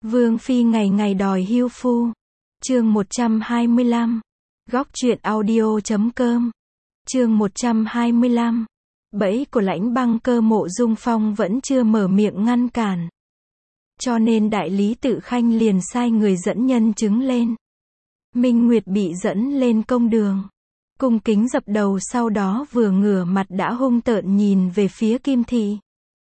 Vương phi ngày ngày đòi hưu phu. Chương 125. Góc truyện audio.com. Chương 125. Bẫy của Lãnh Băng Cơ. Mộ Dung Phong vẫn chưa mở miệng ngăn cản. Cho nên đại lý Tự Khanh liền sai người dẫn nhân chứng lên. Minh Nguyệt bị dẫn lên công đường. Cung kính dập đầu, sau đó vừa ngửa mặt đã hung tợn nhìn về phía Kim Thị.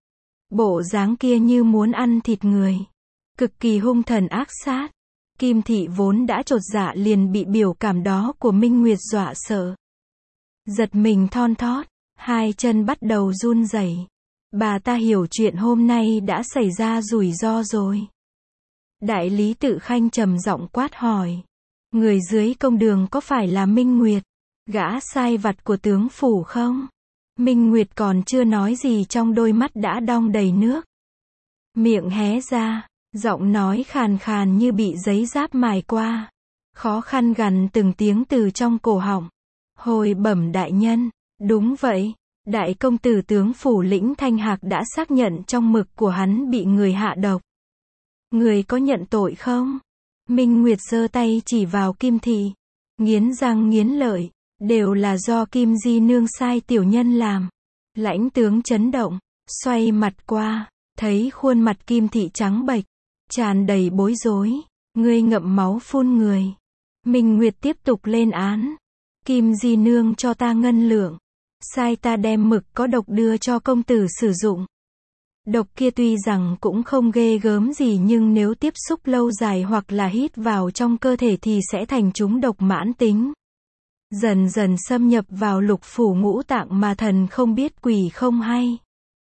Bộ dáng kia như muốn ăn thịt người. Cực kỳ hung thần ác sát. Kim Thị vốn đã chột dạ liền bị biểu cảm đó của Minh Nguyệt dọa sợ. Giật mình thon thót, hai chân bắt đầu run rẩy. Bà ta hiểu chuyện hôm nay đã xảy ra rủi ro rồi. Đại lý Tự Khanh trầm giọng quát hỏi. Người dưới công đường có phải là Minh Nguyệt, gã sai vặt của tướng phủ không? Minh Nguyệt còn chưa nói gì trong đôi mắt đã đong đầy nước. Miệng hé ra, giọng nói khàn khàn như bị giấy giáp mài qua. Khó khăn gằn từng tiếng từ trong cổ họng. Hồi bẩm đại nhân, đúng vậy, đại công tử tướng phủ Lĩnh Thanh Hạc đã xác nhận trong mực của hắn bị người hạ độc. Người có nhận tội không? Minh Nguyệt giơ tay chỉ vào Kim Thị, nghiến răng nghiến lợi, đều là do Kim Di nương sai tiểu nhân làm. Lãnh tướng chấn động, xoay mặt qua, thấy khuôn mặt Kim Thị trắng bệch, tràn đầy bối rối. Ngươi ngậm máu phun người. Minh Nguyệt tiếp tục lên án. Kim Di nương cho ta ngân lượng, sai ta đem mực có độc đưa cho công tử sử dụng. Độc kia tuy rằng cũng không ghê gớm gì, nhưng nếu tiếp xúc lâu dài hoặc là hít vào trong cơ thể thì sẽ thành trúng độc mãn tính. Dần dần xâm nhập vào lục phủ ngũ tạng mà thần không biết quỷ không hay.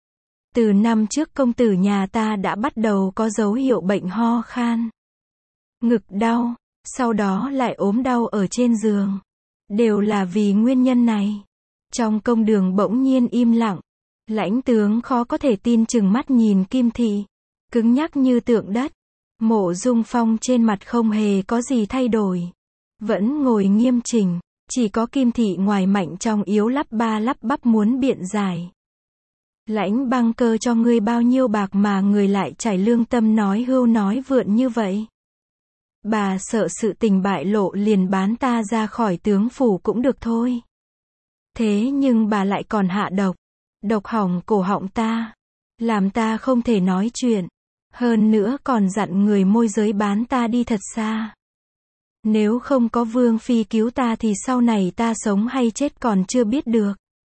Từ năm trước công tử nhà ta đã bắt đầu có dấu hiệu bệnh ho khan, ngực đau, sau đó lại ốm đau ở trên giường. Đều là vì nguyên nhân này. Trong công đường bỗng nhiên im lặng. Lãnh tướng khó có thể tin chừng mắt nhìn Kim Thị, cứng nhắc như tượng đất. Mộ Dung Phong trên mặt không hề có gì thay đổi, vẫn ngồi nghiêm chỉnh, chỉ có Kim Thị ngoài mạnh trong yếu lắp ba lắp bắp muốn biện giải. Lãnh Băng Cơ cho ngươi bao nhiêu bạc mà người lại trải lương tâm nói hưu nói vượn như vậy? Bà sợ sự tình bại lộ liền bán ta ra khỏi tướng phủ cũng được thôi. Thế nhưng bà lại còn hạ độc. Độc hỏng cổ họng ta, làm ta không thể nói chuyện. Hơn nữa còn dặn người môi giới bán ta đi thật xa. Nếu không có Vương phi cứu ta thì sau này ta sống hay chết còn chưa biết được.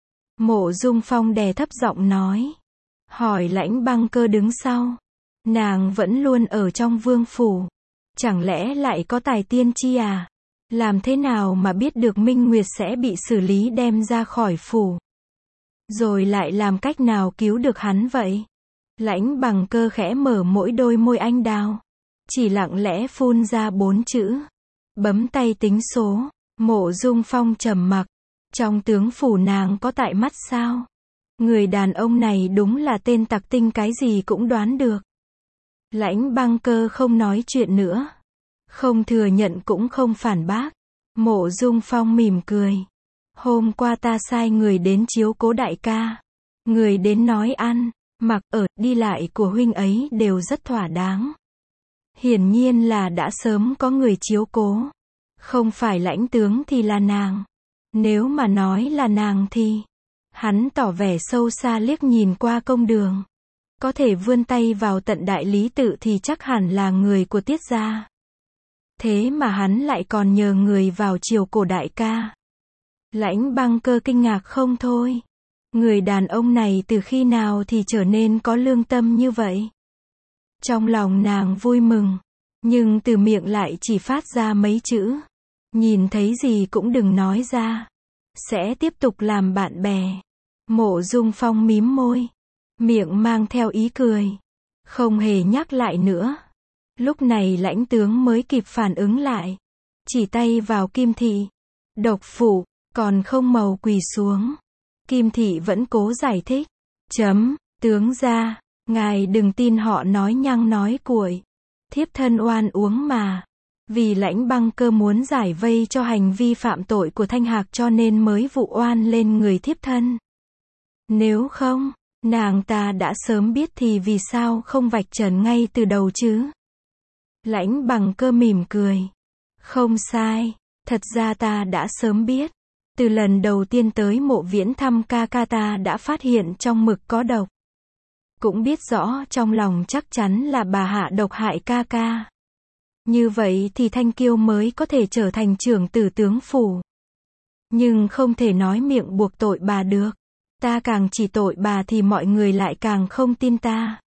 Mộ Dung Phong đè thấp giọng nói. Hỏi Lãnh Băng Cơ đứng sau. Nàng vẫn luôn ở trong vương phủ. Chẳng lẽ lại có tài tiên tri à? Làm thế nào mà biết được Minh Nguyệt sẽ bị xử lý đem ra khỏi phủ? Rồi lại làm cách nào cứu được hắn vậy? Lãnh Băng Cơ khẽ mở mỗi đôi môi anh đào, chỉ lặng lẽ phun ra 4 chữ. Bấm tay tính số. Mộ Dung Phong trầm mặc. Trong tướng phủ nàng có tại mắt sao? Người đàn ông này đúng là tên tặc tinh, cái gì cũng đoán được. Lãnh Băng Cơ không nói chuyện nữa. Không thừa nhận cũng không phản bác. Mộ Dung Phong mỉm cười. Hôm qua ta sai người đến chiếu cố đại ca. Người đến nói ăn, mặc, ở, đi lại của huynh ấy đều rất thỏa đáng. Hiển nhiên là đã sớm có người chiếu cố. Không phải lãnh tướng thì là nàng. Nếu mà nói là nàng thì... Hắn tỏ vẻ sâu xa liếc nhìn qua công đường. Có thể vươn tay vào tận đại lý Tự thì chắc hẳn là người của Tiết gia. Thế mà hắn lại còn nhờ người vào chiều cổ đại ca. Lãnh Băng Cơ kinh ngạc không thôi. Người đàn ông này từ khi nào thì trở nên có lương tâm như vậy? Trong lòng nàng vui mừng, nhưng từ miệng lại chỉ phát ra mấy chữ. Nhìn thấy gì cũng đừng nói ra. Sẽ tiếp tục làm bạn bè. Mộ Dung Phong mím môi, miệng mang theo ý cười, không hề nhắc lại nữa. Lúc này lãnh tướng mới kịp phản ứng lại, chỉ tay vào Kim Thị. Độc phủ, còn không mau quỳ xuống. Kim Thị vẫn cố giải thích. Tướng gia, ngài đừng tin họ nói nhăng nói cuội. Thiếp thân oan uống mà. Vì Lãnh Băng Cơ muốn giải vây cho hành vi phạm tội của Thanh Hạc cho nên mới vụ oan lên người thiếp thân. Nếu không, nàng ta đã sớm biết thì vì sao không vạch trần ngay từ đầu chứ? Lãnh Bằng Cơ mỉm cười. Không sai, thật ra ta đã sớm biết. Từ lần đầu tiên tới Mộ Viễn thăm ca ca ta đã phát hiện trong mực có độc. Cũng biết rõ trong lòng chắc chắn là bà hạ độc hại ca ca. Như vậy thì Thanh Kiêu mới có thể trở thành trưởng tử tướng phủ. Nhưng không thể nói miệng buộc tội bà được. Ta càng chỉ tội bà thì mọi người lại càng không tin ta.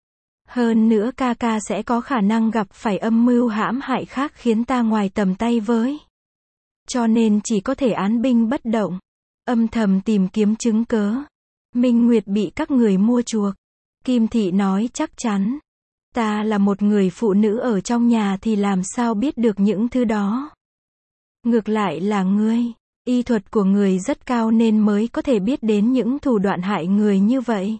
Hơn nữa ca ca sẽ có khả năng gặp phải âm mưu hãm hại khác khiến ta ngoài tầm tay với. Cho nên chỉ có thể án binh bất động. Âm thầm tìm kiếm chứng cớ. Minh Nguyệt bị các người mua chuộc. Kim Thị nói chắc chắn. Ta là một người phụ nữ ở trong nhà thì làm sao biết được những thứ đó. Ngược lại là ngươi. Y thuật của người rất cao nên mới có thể biết đến những thủ đoạn hại người như vậy.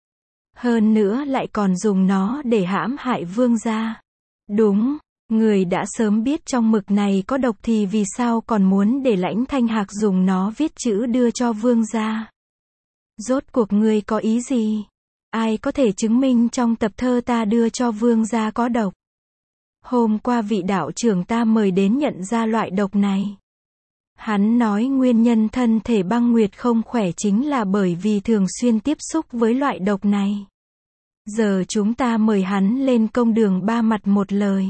Hơn nữa lại còn dùng nó để hãm hại vương gia. Đúng, người đã sớm biết trong mực này có độc thì vì sao còn muốn để Lãnh Thanh Hạc dùng nó viết chữ đưa cho vương gia. Rốt cuộc ngươi có ý gì? Ai có thể chứng minh trong tập thơ ta đưa cho vương gia có độc? Hôm qua vị đạo trưởng ta mời đến nhận ra loại độc này. Hắn nói nguyên nhân thân thể Băng Nguyệt không khỏe chính là bởi vì thường xuyên tiếp xúc với loại độc này. Giờ chúng ta mời hắn lên công đường ba mặt một lời.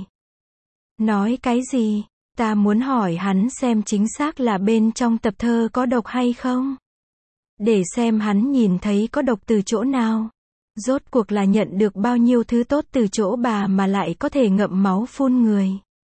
Nói cái gì? Ta muốn hỏi hắn xem chính xác là bên trong tập thơ có độc hay không? Để xem hắn nhìn thấy có độc từ chỗ nào. Rốt cuộc là nhận được bao nhiêu thứ tốt từ chỗ bà mà lại có thể ngậm máu phun người.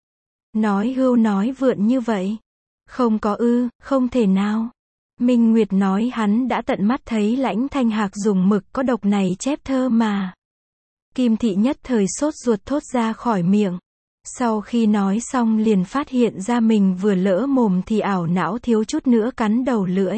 Nói hưu nói vượn như vậy. Không có ư, không thể nào. Minh Nguyệt nói hắn đã tận mắt thấy Lãnh Thanh Hạc dùng mực có độc này chép thơ mà. Kim Thị nhất thời sốt ruột thốt ra khỏi miệng. Sau khi nói xong liền phát hiện ra mình vừa lỡ mồm thì ảo não thiếu chút nữa cắn đầu lưỡi.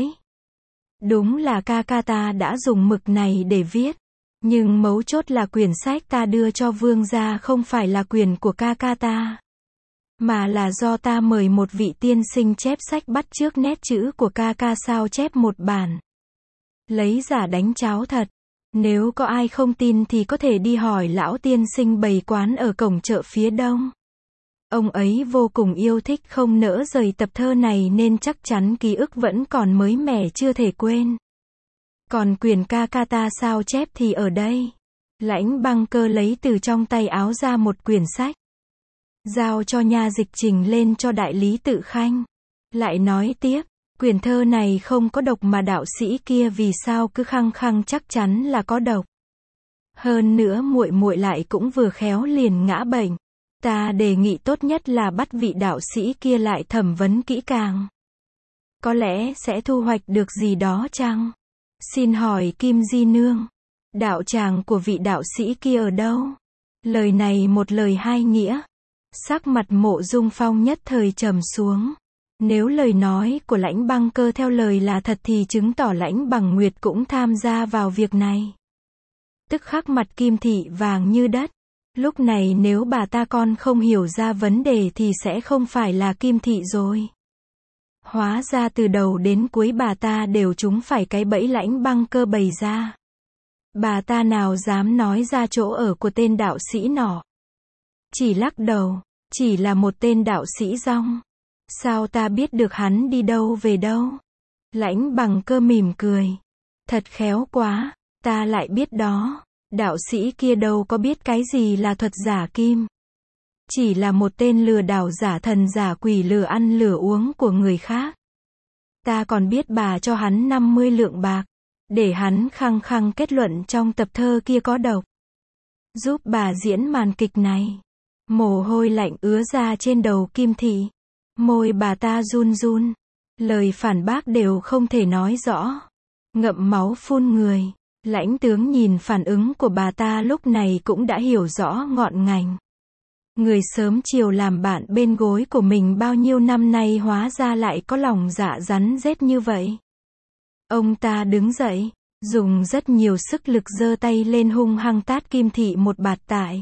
Đúng là ca ca ta đã dùng mực này để viết. Nhưng mấu chốt là quyển sách ta đưa cho vương gia không phải là quyền của ca ca ta. Mà là do ta mời một vị tiên sinh chép sách bắt chước nét chữ của ca ca sao chép một bản. Lấy giả đánh cháo thật. Nếu có ai không tin thì có thể đi hỏi lão tiên sinh bày quán ở cổng chợ phía đông. Ông ấy vô cùng yêu thích không nỡ rời tập thơ này nên chắc chắn ký ức vẫn còn mới mẻ chưa thể quên. Còn quyền ca ca ta sao chép thì ở đây. Lãnh Băng Cơ lấy từ trong tay áo ra một quyển sách. Giao cho nha dịch trình lên cho đại lý Tự Khanh. Lại nói tiếp, quyển thơ này không có độc mà đạo sĩ kia vì sao cứ khăng khăng chắc chắn là có độc. Hơn nữa muội muội lại cũng vừa khéo liền ngã bệnh. Ta đề nghị tốt nhất là bắt vị đạo sĩ kia lại thẩm vấn kỹ càng. Có lẽ sẽ thu hoạch được gì đó chăng? Xin hỏi Kim Di Nương, đạo tràng của vị đạo sĩ kia ở đâu? Lời này một lời hai nghĩa. Sắc mặt Mộ Dung Phong nhất thời trầm xuống. Nếu lời nói của Lãnh Băng Cơ theo lời là thật thì chứng tỏ Lãnh Bằng Nguyệt cũng tham gia vào việc này. Tức khắc mặt Kim Thị vàng như đất. Lúc này nếu bà ta con không hiểu ra vấn đề thì sẽ không phải là Kim Thị rồi. Hóa ra từ đầu đến cuối bà ta đều trúng phải cái bẫy Lãnh Băng Cơ bày ra. Bà ta nào dám nói ra chỗ ở của tên đạo sĩ nọ. Chỉ lắc đầu, chỉ là một tên đạo sĩ rong. Sao ta biết được hắn đi đâu về đâu? Lãnh Bằng Cơ mỉm cười. Thật khéo quá, ta lại biết đó. Đạo sĩ kia đâu có biết cái gì là thuật giả kim. Chỉ là một tên lừa đảo giả thần giả quỷ lừa ăn lừa uống của người khác. Ta còn biết bà cho hắn 50 lượng bạc. Để hắn khăng khăng kết luận trong tập thơ kia có độc. Giúp bà diễn màn kịch này. Mồ hôi lạnh ứa ra trên đầu Kim Thị. Môi bà ta run run. Lời phản bác đều không thể nói rõ. Ngậm máu phun người. Lãnh tướng nhìn phản ứng của bà ta lúc này cũng đã hiểu rõ ngọn ngành. Người sớm chiều làm bạn bên gối của mình bao nhiêu năm nay hóa ra lại có lòng dạ rắn rết như vậy. Ông ta đứng dậy, dùng rất nhiều sức lực giơ tay lên hung hăng tát Kim Thị một bạt tại.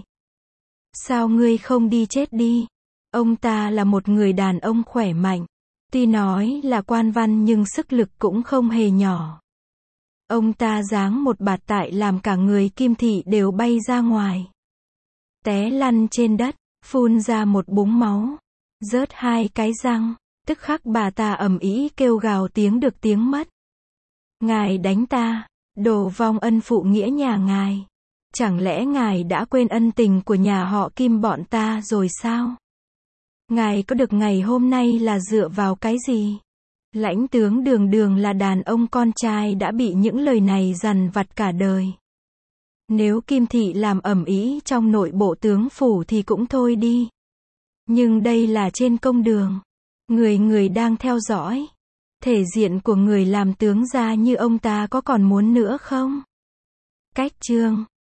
Sao ngươi không đi chết đi? Ông ta là một người đàn ông khỏe mạnh. Tuy nói là quan văn nhưng sức lực cũng không hề nhỏ. Ông ta giáng một bạt tại làm cả người Kim Thị đều bay ra ngoài. Té lăn trên đất, phun ra một búng máu, rớt 2 cái răng, tức khắc bà ta ầm ĩ kêu gào tiếng được tiếng mất. Ngài đánh ta, đồ vong ân phụ nghĩa nhà ngài. Chẳng lẽ ngài đã quên ân tình của nhà họ Kim bọn ta rồi sao? Ngài có được ngày hôm nay là dựa vào cái gì? Lãnh tướng Đường Đường là đàn ông con trai đã bị những lời này dằn vặt cả đời. Nếu Kim thị làm ầm ĩ trong nội bộ tướng phủ thì cũng thôi đi. Nhưng đây là trên công đường. Người người đang theo dõi. Thể diện của người làm tướng gia như ông ta có còn muốn nữa không? Cách chương